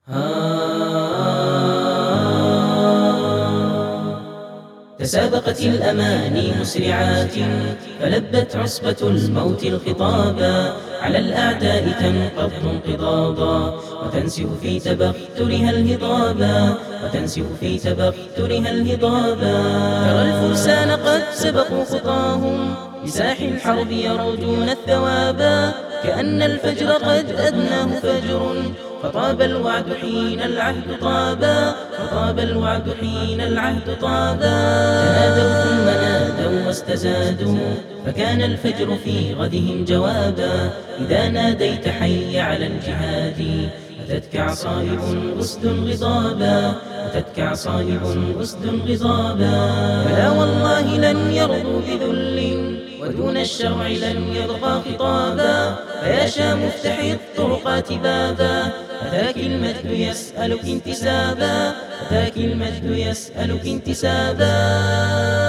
تسابقت الأماني مسرعات فلبت عصبة الموت الخطابا، على الأعداء تنقض انقضاضا وتنسف في تبخترها الهضابا، وتنسف في تبخترها الهضابا. ترى الفرسان قد سبقوا خطاهم بساح الحرب يرجون الثوابا، كأن الفجر قد أدناه فجر فطاب الوعد حين العهد طابا، فطاب الوعد حين العهد طابا. تنادوا ثم نادوا واستزادوا فكان الفجر في غدهم جوابا، إذا ناديت حي على الجهاد أتتك عصائب أسد غضابا، أتتك عصائب أسد غضابا. فلا والله لن يرضوا بذل ودون الشرع لن يبقى خطابا، فيا شام افتحي الطرقات بابا، أتاك المجد يسألك انتسابا، أتاك المجد يسألك انتسابا.